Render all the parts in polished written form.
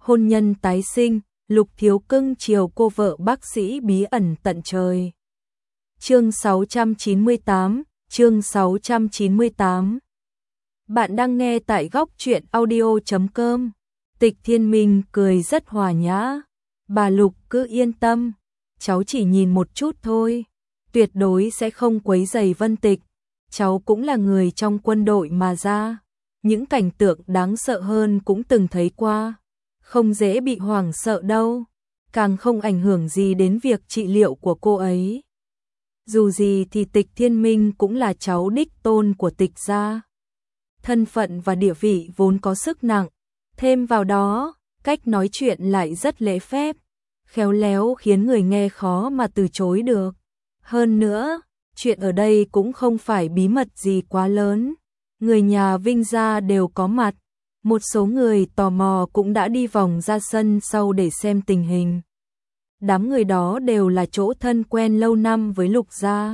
hôn nhân tái sinh, Lục Thiếu cưng chiều cô vợ bác sĩ bí ẩn tận trời. Chương 698, chương 698. Bạn đang nghe tại góc truyện audio.com. Tịch Thiên Minh cười rất hòa nhã. Bà Lục cứ yên tâm, cháu chỉ nhìn một chút thôi, tuyệt đối sẽ không quấy rầy Vân Tịch. Cháu cũng là người trong quân đội mà ra, những cảnh tượng đáng sợ hơn cũng từng thấy qua, không dễ bị hoảng sợ đâu, càng không ảnh hưởng gì đến việc trị liệu của cô ấy. Dù gì thì Tịch Thiên Minh cũng là cháu đích tôn của Tịch gia. Thân phận và địa vị vốn có sức nặng, thêm vào đó, cách nói chuyện lại rất lễ phép, khéo léo khiến người nghe khó mà từ chối được. Hơn nữa, chuyện ở đây cũng không phải bí mật gì quá lớn, người nhà Vinh gia đều có mặt, một số người tò mò cũng đã đi vòng ra sân sau để xem tình hình. Đám người đó đều là chỗ thân quen lâu năm với Lục gia,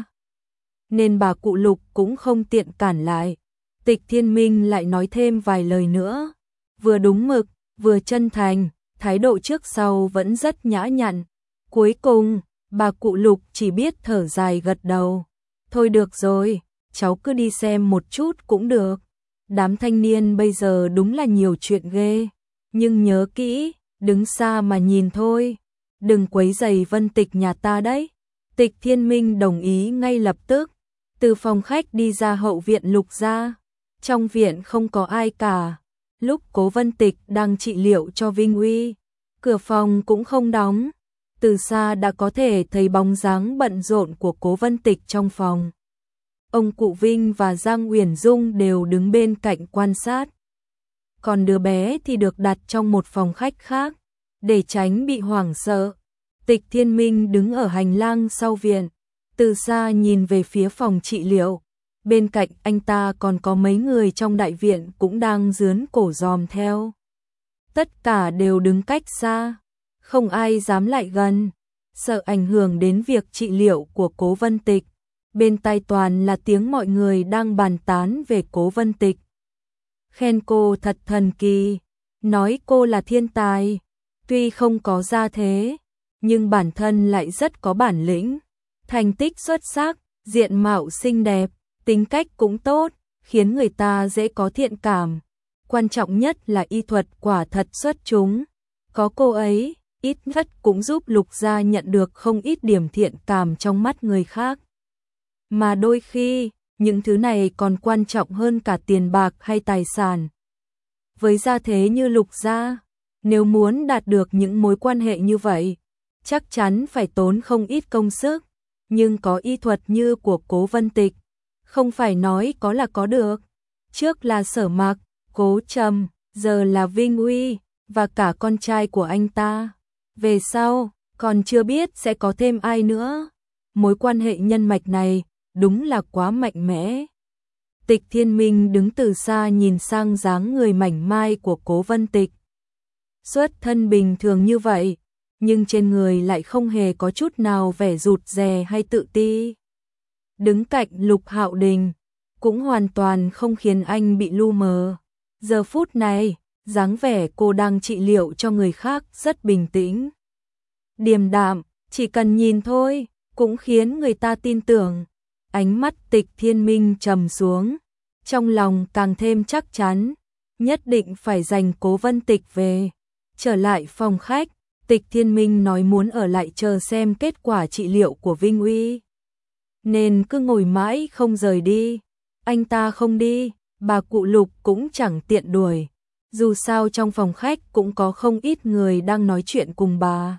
nên bà cụ Lục cũng không tiện cản lại. Tịch Thiên Minh lại nói thêm vài lời nữa, vừa đúng mực, vừa chân thành, thái độ trước sau vẫn rất nhã nhặn. Cuối cùng, bà cụ Lục chỉ biết thở dài gật đầu. Thôi được rồi, cháu cứ đi xem một chút cũng được. Đám thanh niên bây giờ đúng là nhiều chuyện ghê, nhưng nhớ kỹ, đứng xa mà nhìn thôi, đừng quấy rầy Vân Tịch nhà ta đấy. Tịch Thiên Minh đồng ý ngay lập tức, từ phòng khách đi ra hậu viện Lục gia. Trong viện không có ai cả, lúc Cố Vân Tịch đang trị liệu cho Vinh Uy, cửa phòng cũng không đóng, từ xa đã có thể thấy bóng dáng bận rộn của Cố Vân Tịch trong phòng. Ông cụ Vinh và Giang Uyển Dung đều đứng bên cạnh quan sát, còn đứa bé thì được đặt trong một phòng khách khác, để tránh bị hoảng sợ. Tịch Thiên Minh đứng ở hành lang sau viện, từ xa nhìn về phía phòng trị liệu. Bên cạnh anh ta còn có mấy người trong đại viện cũng đang dướn cổ dòm theo. Tất cả đều đứng cách xa, không ai dám lại gần, sợ ảnh hưởng đến việc trị liệu của Cố Vân Tịch. Bên tai toàn là tiếng mọi người đang bàn tán về Cố Vân Tịch. Khen cô thật thần kỳ, nói cô là thiên tài, tuy không có gia thế, nhưng bản thân lại rất có bản lĩnh, thành tích xuất sắc, diện mạo xinh đẹp, tính cách cũng tốt, khiến người ta dễ có thiện cảm. Quan trọng nhất là y thuật quả thật xuất chúng. Có cô ấy, ít nhất cũng giúp Lục gia nhận được không ít điểm thiện cảm trong mắt người khác. Mà đôi khi, những thứ này còn quan trọng hơn cả tiền bạc hay tài sản. Với gia thế như Lục gia, nếu muốn đạt được những mối quan hệ như vậy, chắc chắn phải tốn không ít công sức. Nhưng có y thuật như của Cố Vân Tịch, không phải nói có là có được. Trước là Sở Mặc, Cố Trầm, giờ là Vinh Uy, và cả con trai của anh ta. Về sau, còn chưa biết sẽ có thêm ai nữa. Mối quan hệ nhân mạch này, đúng là quá mạnh mẽ. Tịch Thiên Minh đứng từ xa nhìn sang dáng người mảnh mai của Cố Vân Tịch. Xuất thân bình thường như vậy, nhưng trên người lại không hề có chút nào vẻ rụt rè hay tự ti. Đứng cạnh Lục Hạo Đình, cũng hoàn toàn không khiến anh bị lu mờ. Giờ phút này, dáng vẻ cô đang trị liệu cho người khác rất bình tĩnh, điềm đạm, chỉ cần nhìn thôi, cũng khiến người ta tin tưởng. Ánh mắt Tịch Thiên Minh trầm xuống, trong lòng càng thêm chắc chắn, nhất định phải giành Cố Vân Tịch về. Trở lại phòng khách, Tịch Thiên Minh nói muốn ở lại chờ xem kết quả trị liệu của Vinh Uy, nên cứ ngồi mãi không rời đi. Anh ta không đi, bà cụ Lục cũng chẳng tiện đuổi. Dù sao trong phòng khách cũng có không ít người đang nói chuyện cùng bà.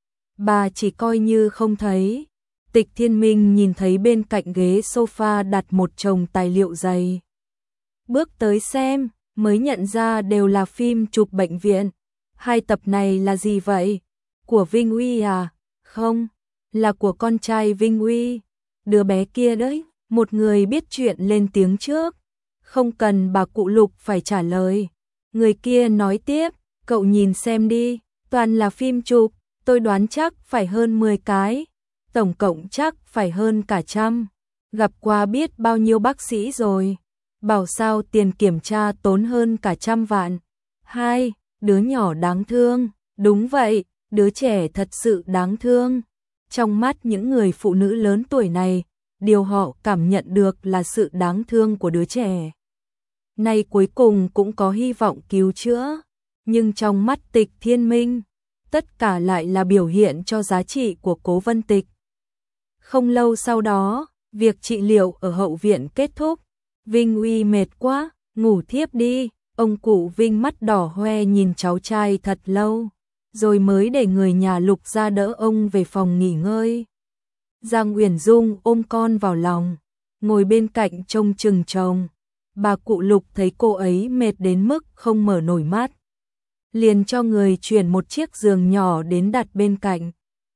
Bà chỉ coi như không thấy. Tịch Thiên Minh nhìn thấy bên cạnh ghế sofa đặt một chồng tài liệu dày. Bước tới xem, mới nhận ra đều là phim chụp bệnh viện. 2 tập này là gì vậy? Của Vinh Uy à? Không, là của con trai Vinh Uy. Đứa bé kia đấy, một người biết chuyện lên tiếng trước. Không cần bà cụ Lục phải trả lời. Người kia nói tiếp, cậu nhìn xem đi, toàn là phim chụp, tôi đoán chắc phải hơn 10 cái. Tổng cộng chắc phải hơn cả 100. Gặp qua biết bao nhiêu bác sĩ rồi. Bảo sao tiền kiểm tra tốn hơn cả 100 vạn. 2. đứa nhỏ đáng thương, đúng vậy, đứa trẻ thật sự đáng thương. Trong mắt những người phụ nữ lớn tuổi này, điều họ cảm nhận được là sự đáng thương của đứa trẻ. Nay cuối cùng cũng có hy vọng cứu chữa, nhưng trong mắt Tịch Thiên Minh, tất cả lại là biểu hiện cho giá trị của Cố Vân Tịch. Không lâu sau đó, việc trị liệu ở hậu viện kết thúc, Vinh Uy mệt quá, ngủ thiếp đi. Ông cụ Vinh mắt đỏ hoe nhìn cháu trai thật lâu, rồi mới để người nhà Lục ra đỡ ông về phòng nghỉ ngơi. Giang Uyển Dung ôm con vào lòng, ngồi bên cạnh trông chừng chồng. Bà cụ Lục thấy cô ấy mệt đến mức không mở nổi mắt, liền cho người chuyển một chiếc giường nhỏ đến đặt bên cạnh,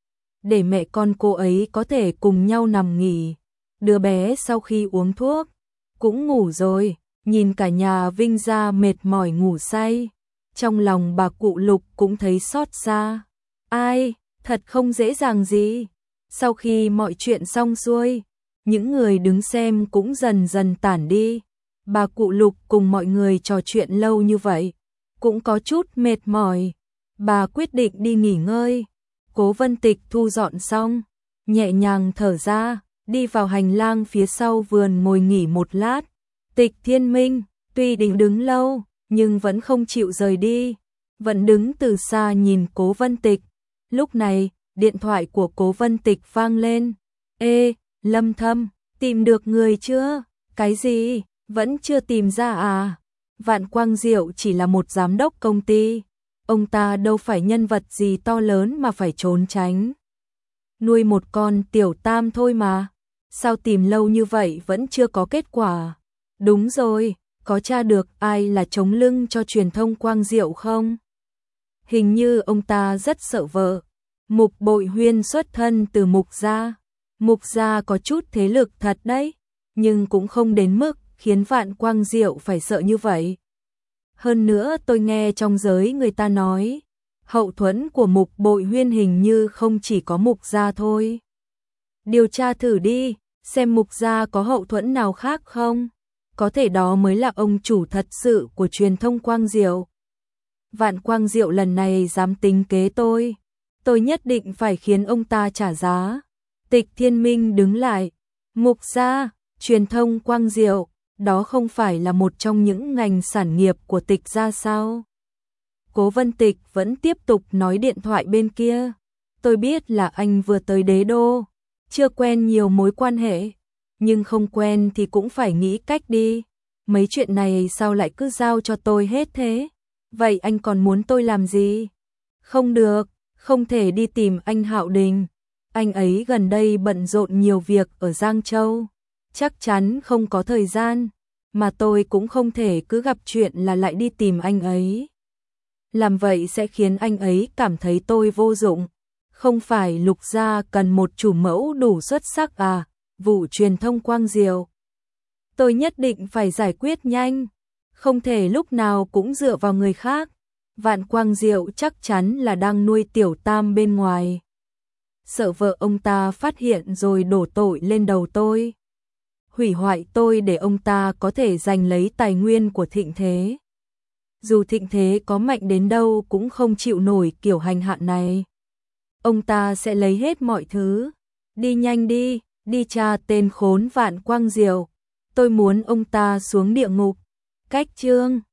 để mẹ con cô ấy có thể cùng nhau nằm nghỉ. Đứa bé sau khi uống thuốc cũng ngủ rồi, nhìn cả nhà Vinh gia mệt mỏi ngủ say, trong lòng bà cụ Lục cũng thấy xót xa. Ai, thật không dễ dàng gì. Sau khi mọi chuyện xong xuôi, những người đứng xem cũng dần dần tản đi. Bà cụ Lục cùng mọi người trò chuyện lâu như vậy, cũng có chút mệt mỏi. Bà quyết định đi nghỉ ngơi. Cố Vân Tịch thu dọn xong, nhẹ nhàng thở ra, đi vào hành lang phía sau vườn ngồi nghỉ một lát. Tịch Thiên Minh, tuy định đứng lâu, nhưng vẫn không chịu rời đi, vẫn đứng từ xa nhìn Cố Vân Tịch. Lúc này, điện thoại của Cố Vân Tịch vang lên. Ê, Lâm Thâm, tìm được người chưa? Cái gì? Vẫn chưa tìm ra à? Vạn Quang Diệu chỉ là một giám đốc công ty, ông ta đâu phải nhân vật gì to lớn mà phải trốn tránh. Nuôi một con tiểu tam thôi mà, sao tìm lâu như vậy vẫn chưa có kết quả? Đúng rồi, có tra được ai là chống lưng cho truyền thông Quang Diệu không? Hình như ông ta rất sợ vợ. Mục Bội Huyên xuất thân từ Mục gia. Mục gia có chút thế lực thật đấy, nhưng cũng không đến mức khiến Vạn Quang Diệu phải sợ như vậy. Hơn nữa tôi nghe trong giới người ta nói, hậu thuẫn của Mục Bội Huyên hình như không chỉ có Mục gia thôi. Điều tra thử đi, xem Mục gia có hậu thuẫn nào khác không? Có thể đó mới là ông chủ thật sự của truyền thông Quang Diệu. Vạn Quang Diệu lần này dám tính kế tôi nhất định phải khiến ông ta trả giá. Tịch Thiên Minh đứng lại. Mục gia, truyền thông Quang Diệu, đó không phải là một trong những ngành sản nghiệp của Tịch gia sao? Cố Vân Tịch vẫn tiếp tục nói điện thoại bên kia. Tôi biết là anh vừa tới Đế Đô, chưa quen nhiều mối quan hệ, nhưng không quen thì cũng phải nghĩ cách đi. Mấy chuyện này sao lại cứ giao cho tôi hết thế? Vậy anh còn muốn tôi làm gì? Không được, không thể đi tìm anh Hạo Đình. Anh ấy gần đây bận rộn nhiều việc ở Giang Châu, chắc chắn không có thời gian, mà tôi cũng không thể cứ gặp chuyện là lại đi tìm anh ấy. Làm vậy sẽ khiến anh ấy cảm thấy tôi vô dụng. Không phải Lục gia cần một chủ mẫu đủ xuất sắc à? Vụ truyền thông Quang Diệu, tôi nhất định phải giải quyết nhanh, không thể lúc nào cũng dựa vào người khác. Vạn Quang Diệu chắc chắn là đang nuôi tiểu tam bên ngoài, sợ vợ ông ta phát hiện rồi đổ tội lên đầu tôi, hủy hoại tôi để ông ta có thể giành lấy tài nguyên của Thịnh Thế. Dù Thịnh Thế có mạnh đến đâu cũng không chịu nổi kiểu hành hạ này. Ông ta sẽ lấy hết mọi thứ. Đi nhanh đi, đi tra tên khốn Vạn Quang Diệu. Tôi muốn ông ta xuống địa ngục. Cách chương